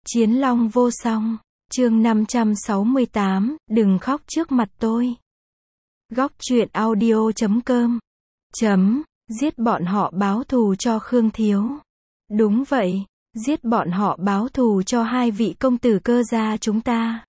Chiến Long vô song, chương 568, đừng khóc trước mặt tôi. Góc truyện audio.com Giết bọn họ báo thù cho Khương Thiếu. Đúng vậy, giết bọn họ báo thù cho hai vị công tử Cơ gia chúng ta.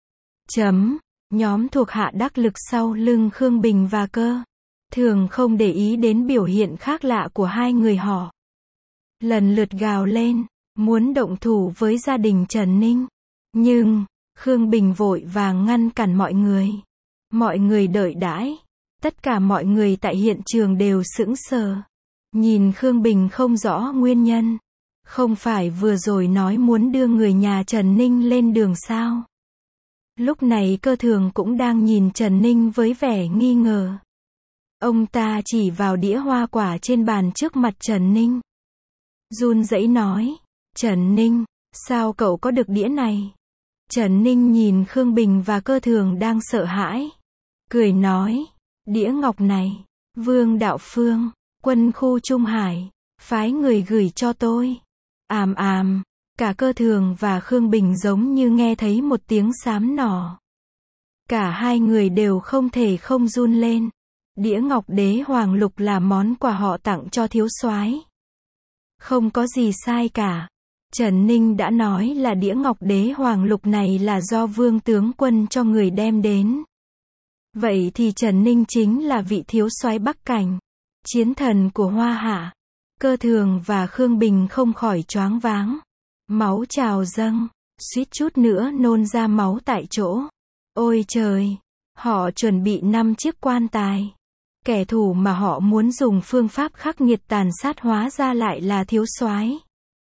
Nhóm thuộc hạ đắc lực sau lưng Khương Bình và Cơ thường không để ý đến biểu hiện khác lạ của hai người họ. Lần lượt gào lên, muốn động thủ với gia đình Trần Ninh. Nhưng, Khương Bình vội vàng ngăn cản mọi người. Mọi người đợi đãi. Tất cả mọi người tại hiện trường đều sững sờ. Nhìn Khương Bình không rõ nguyên nhân. Không phải vừa rồi nói muốn đưa người nhà Trần Ninh lên đường sao? Lúc này Cơ thường cũng đang nhìn Trần Ninh với vẻ nghi ngờ. Ông ta chỉ vào đĩa hoa quả trên bàn trước mặt Trần Ninh. Run rẩy nói, Trần Ninh, sao cậu có được đĩa này? Trần Ninh nhìn Khương Bình và Cơ thường đang sợ hãi. Cười nói, đĩa ngọc này, Vương Đạo Phương, quân khu Trung Hải, phái người gửi cho tôi. Cả Cơ thường và Khương Bình giống như nghe thấy một tiếng xám nỏ. Cả hai người đều không thể không run lên. Đĩa ngọc đế hoàng lục là món quà họ tặng cho thiếu soái. Không có gì sai cả. Trần Ninh đã nói là đĩa ngọc đế hoàng lục này là do Vương tướng quân cho người đem đến. Vậy thì Trần Ninh chính là vị thiếu soái Bắc Cảnh, chiến thần của Hoa Hạ. Cơ thường và Khương Bình không khỏi choáng váng. Máu trào dâng, suýt chút nữa nôn ra máu tại chỗ. Ôi trời, họ chuẩn bị 5 chiếc quan tài. Kẻ thù mà họ muốn dùng phương pháp khắc nghiệt tàn sát hóa ra lại là thiếu soái.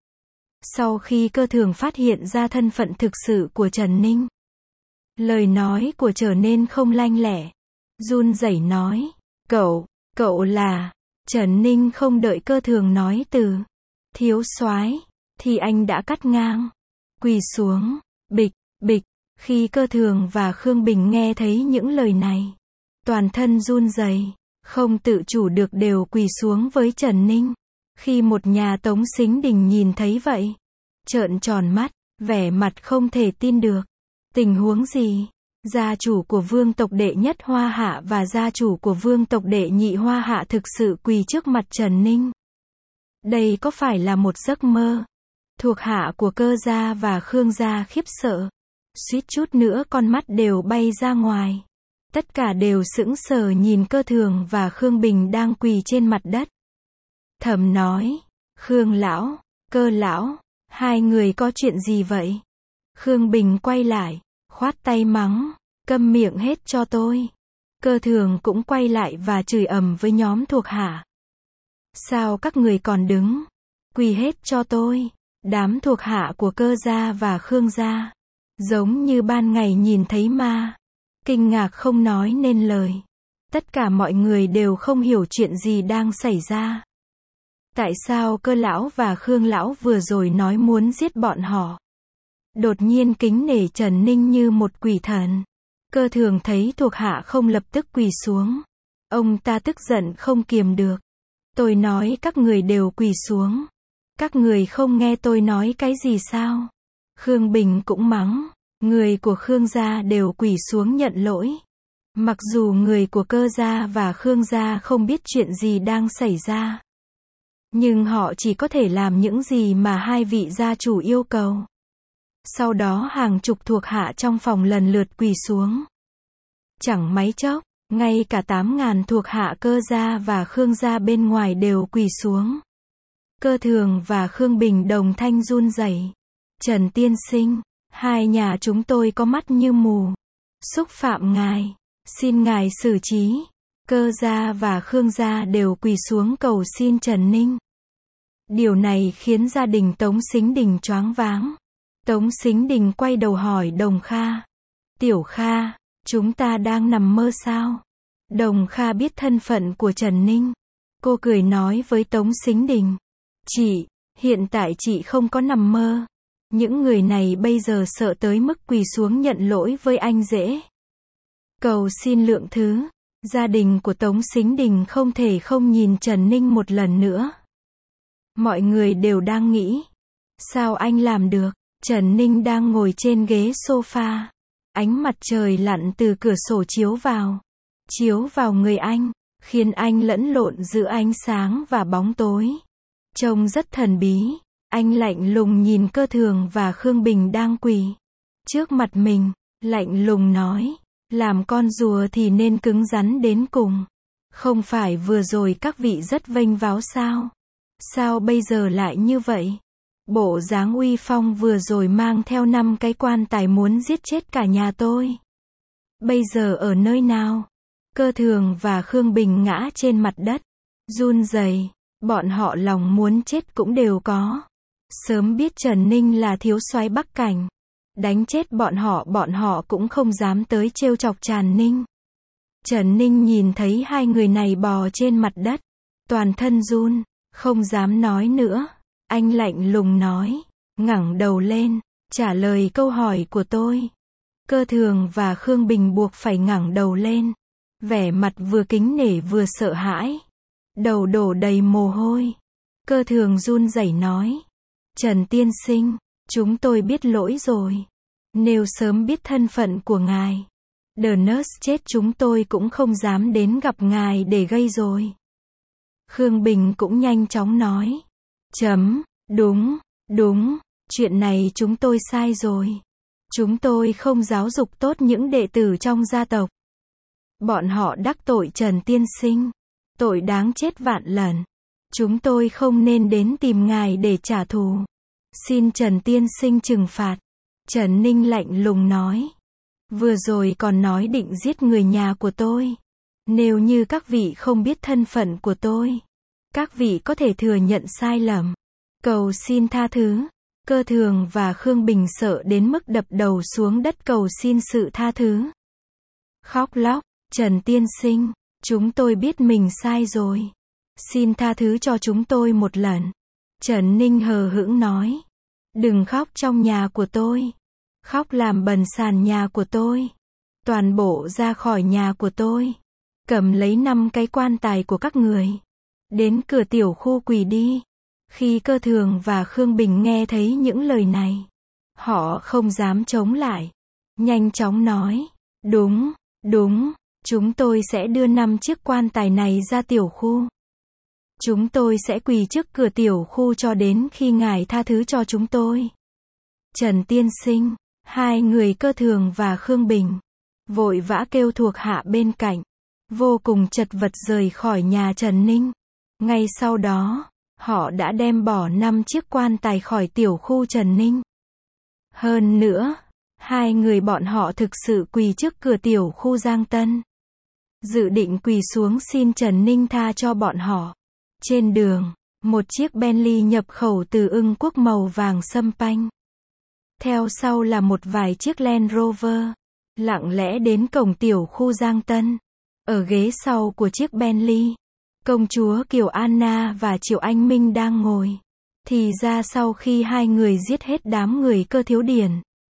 Sau khi Cơ thường phát hiện ra thân phận thực sự của Trần Ninh, lời nói của trở nên không lanh lẹ. Run rẩy nói, cậu là... Trần Ninh không đợi Cơ thường nói từ thiếu soái thì anh đã cắt ngang. Quỳ xuống, bịch. Khi Cơ thường và Khương Bình nghe thấy những lời này, toàn thân run rẩy, không tự chủ được đều quỳ xuống với Trần Ninh. Khi một nhà Tống Sính Đình nhìn thấy vậy, trợn tròn mắt, vẻ mặt không thể tin được. Tình huống gì? Gia chủ của vương tộc đệ nhất Hoa Hạ và gia chủ của vương tộc đệ nhị Hoa Hạ thực sự quỳ trước mặt Trần Ninh. Đây có phải là một giấc mơ? Thuộc hạ của Cơ gia và Khương gia khiếp sợ. Suýt chút nữa con mắt đều bay ra ngoài. Tất cả đều sững sờ nhìn Cơ thường và Khương Bình đang quỳ trên mặt đất. Thầm nói, Khương lão, Cơ lão, hai người có chuyện gì vậy? Khương Bình quay lại, khoát tay mắng, câm miệng hết cho tôi. Cơ thường cũng quay lại và chửi ầm với nhóm thuộc hạ. Sao các người còn đứng? Quỳ hết cho tôi. Đám thuộc hạ của Cơ gia và Khương gia, giống như ban ngày nhìn thấy ma. Kinh ngạc không nói nên lời. Tất cả mọi người đều không hiểu chuyện gì đang xảy ra. Tại sao Cơ lão và Khương lão vừa rồi nói muốn giết bọn họ? Đột nhiên kính nể Trần Ninh như một quỷ thần. Cơ thường thấy thuộc hạ không lập tức quỳ xuống. Ông ta tức giận không kiềm được. Tôi nói các người đều quỳ xuống. Các người không nghe tôi nói cái gì sao? Khương Bình cũng mắng. Người của Khương gia đều quỳ xuống nhận lỗi. Mặc dù người của Cơ gia và Khương gia không biết chuyện gì đang xảy ra, nhưng họ chỉ có thể làm những gì mà hai vị gia chủ yêu cầu. Sau đó hàng chục thuộc hạ trong phòng lần lượt quỳ xuống. Chẳng mấy chốc, ngay cả 8.000 thuộc hạ Cơ gia và Khương gia bên ngoài đều quỳ xuống. Cơ thường và Khương Bình đồng thanh run rẩy. Trần tiên sinh, hai nhà chúng tôi có mắt như mù. Xúc phạm ngài, xin ngài xử trí. Cơ gia và Khương gia đều quỳ xuống cầu xin Trần Ninh. Điều này khiến gia đình Tống Sính Đình choáng váng. Tống Sính Đình quay đầu hỏi Đồng Kha. Tiểu Kha, chúng ta đang nằm mơ sao? Đồng Kha biết thân phận của Trần Ninh. Cô cười nói với Tống Sính Đình. Chị, hiện tại chị không có nằm mơ. Những người này bây giờ sợ tới mức quỳ xuống nhận lỗi với anh dễ. Cầu xin lượng thứ. Gia đình của Tống Sính Đình không thể không nhìn Trần Ninh một lần nữa. Mọi người đều đang nghĩ. Sao anh làm được? Trần Ninh đang ngồi trên ghế sofa. Ánh mặt trời lặn từ cửa sổ chiếu vào người anh, khiến anh lẫn lộn giữa ánh sáng và bóng tối. Trông rất thần bí. Anh lạnh lùng nhìn Cơ Thường và Khương Bình đang quỳ trước mặt mình, lạnh lùng nói, làm con rùa thì nên cứng rắn đến cùng. Không phải vừa rồi các vị rất vênh váo sao? Sao bây giờ lại như vậy? Bộ dáng uy phong vừa rồi mang theo 5 cái quan tài muốn giết chết cả nhà tôi. Bây giờ ở nơi nào? Cơ Thường và Khương Bình ngã trên mặt đất, run rẩy, bọn họ lòng muốn chết cũng đều có. Sớm biết Trần Ninh là thiếu soái Bắc Cảnh, đánh chết bọn họ cũng không dám tới trêu chọc Trần Ninh. Trần Ninh nhìn thấy hai người này bò trên mặt đất, toàn thân run, không dám nói nữa. Anh lạnh lùng nói, ngẩng đầu lên, trả lời câu hỏi của tôi. Cơ Thường và Khương Bình buộc phải ngẩng đầu lên, vẻ mặt vừa kính nể vừa sợ hãi, đầu đổ đầy mồ hôi. Cơ Thường run rẩy nói, Trần tiên sinh, chúng tôi biết lỗi rồi. Nếu sớm biết thân phận của ngài, The Nurse chết chúng tôi cũng không dám đến gặp ngài để gây rồi. Khương Bình cũng nhanh chóng nói, đúng, chuyện này chúng tôi sai rồi. Chúng tôi không giáo dục tốt những đệ tử trong gia tộc. Bọn họ đắc tội Trần tiên sinh, tội đáng chết vạn lần. Chúng tôi không nên đến tìm ngài để trả thù. Xin Trần tiên sinh trừng phạt. Trần Ninh lạnh lùng nói, vừa rồi còn nói định giết người nhà của tôi. Nếu như các vị không biết thân phận của tôi, các vị có thể thừa nhận sai lầm, cầu xin tha thứ. Cơ Thường và Khương Bình sợ đến mức đập đầu xuống đất cầu xin sự tha thứ. Khóc lóc, Trần tiên sinh, chúng tôi biết mình sai rồi. Xin tha thứ cho chúng tôi một lần. Trần Ninh hờ hững nói, đừng khóc trong nhà của tôi. Khóc làm bần sàn nhà của tôi. Toàn bộ ra khỏi nhà của tôi. Cầm lấy 5 cái quan tài của các người. Đến cửa tiểu khu quỳ đi. Khi Cơ Thường và Khương Bình nghe thấy những lời này, họ không dám chống lại. Nhanh chóng nói, đúng, chúng tôi sẽ đưa 5 chiếc quan tài này ra tiểu khu. Chúng tôi sẽ quỳ trước cửa tiểu khu cho đến khi ngài tha thứ cho chúng tôi. Trần tiên sinh, hai người Cơ Thường và Khương Bình vội vã kêu thuộc hạ bên cạnh, vô cùng chật vật rời khỏi nhà Trần Ninh. Ngay sau đó, họ đã đem bỏ 5 chiếc quan tài khỏi tiểu khu Trần Ninh. Hơn nữa, hai người bọn họ thực sự quỳ trước cửa tiểu khu Giang Tân, dự định quỳ xuống xin Trần Ninh tha cho bọn họ. Trên đường, một chiếc Bentley nhập khẩu từ Ưng Quốc màu vàng sâm panh. Theo sau là một vài chiếc Land Rover, lặng lẽ đến cổng tiểu khu Giang Tân. Ở ghế sau của chiếc Bentley, công chúa Kiều Anna và Triệu Anh Minh đang ngồi. Thì ra sau khi hai người giết hết đám người Cơ Thiếu Điển,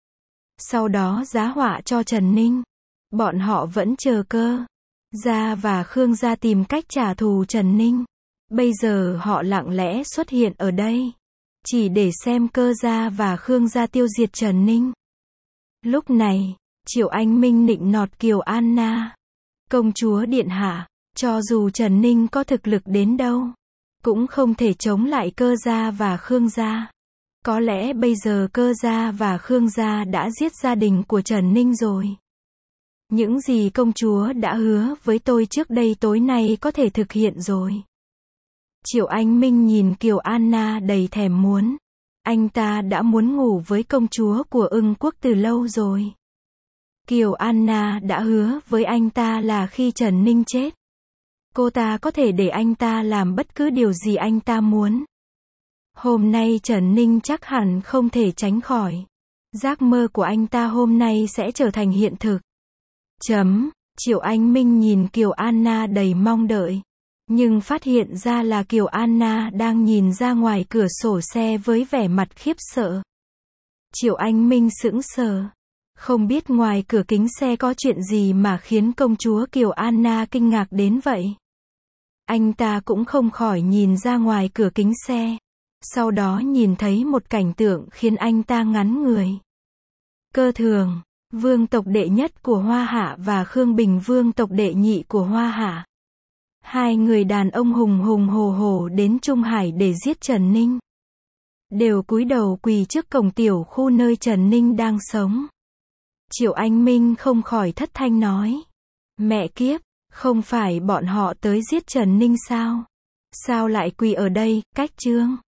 sau đó giá họa cho Trần Ninh, bọn họ vẫn chờ Cơ gia và Khương gia tìm cách trả thù Trần Ninh. Bây giờ họ lặng lẽ xuất hiện ở đây, chỉ để xem Cơ gia và Khương gia tiêu diệt Trần Ninh. Lúc này, Triệu Anh Minh nịnh nọt Kiều Anna, công chúa điện hạ, cho dù Trần Ninh có thực lực đến đâu, cũng không thể chống lại Cơ gia và Khương gia. Có lẽ bây giờ Cơ gia và Khương gia đã giết gia đình của Trần Ninh rồi. Những gì công chúa đã hứa với tôi trước đây tối nay có thể thực hiện rồi. Triệu Anh Minh nhìn Kiều Anna đầy thèm muốn. Anh ta đã muốn ngủ với công chúa của Ưng Quốc từ lâu rồi. Kiều Anna đã hứa với anh ta là khi Trần Ninh chết, cô ta có thể để anh ta làm bất cứ điều gì anh ta muốn. Hôm nay Trần Ninh chắc hẳn không thể tránh khỏi. Giấc mơ của anh ta hôm nay sẽ trở thành hiện thực. Triệu Anh Minh nhìn Kiều Anna đầy mong đợi, nhưng phát hiện ra là Kiều Anna đang nhìn ra ngoài cửa sổ xe với vẻ mặt khiếp sợ. Triệu Anh Minh sững sờ, không biết ngoài cửa kính xe có chuyện gì mà khiến công chúa Kiều Anna kinh ngạc đến vậy. Anh ta cũng không khỏi nhìn ra ngoài cửa kính xe. Sau đó nhìn thấy một cảnh tượng khiến anh ta ngắn người. Cơ Thường, vương tộc đệ nhất của Hoa Hạ và Khương Bình vương tộc đệ nhị của Hoa Hạ. Hai người đàn ông hùng hùng hổ hổ đến Trung Hải để giết Trần Ninh. Đều cúi đầu quỳ trước cổng tiểu khu nơi Trần Ninh đang sống. Triệu Anh Minh không khỏi thất thanh nói. Mẹ kiếp, không phải bọn họ tới giết Trần Ninh sao? Sao lại quỳ ở đây, cách trương?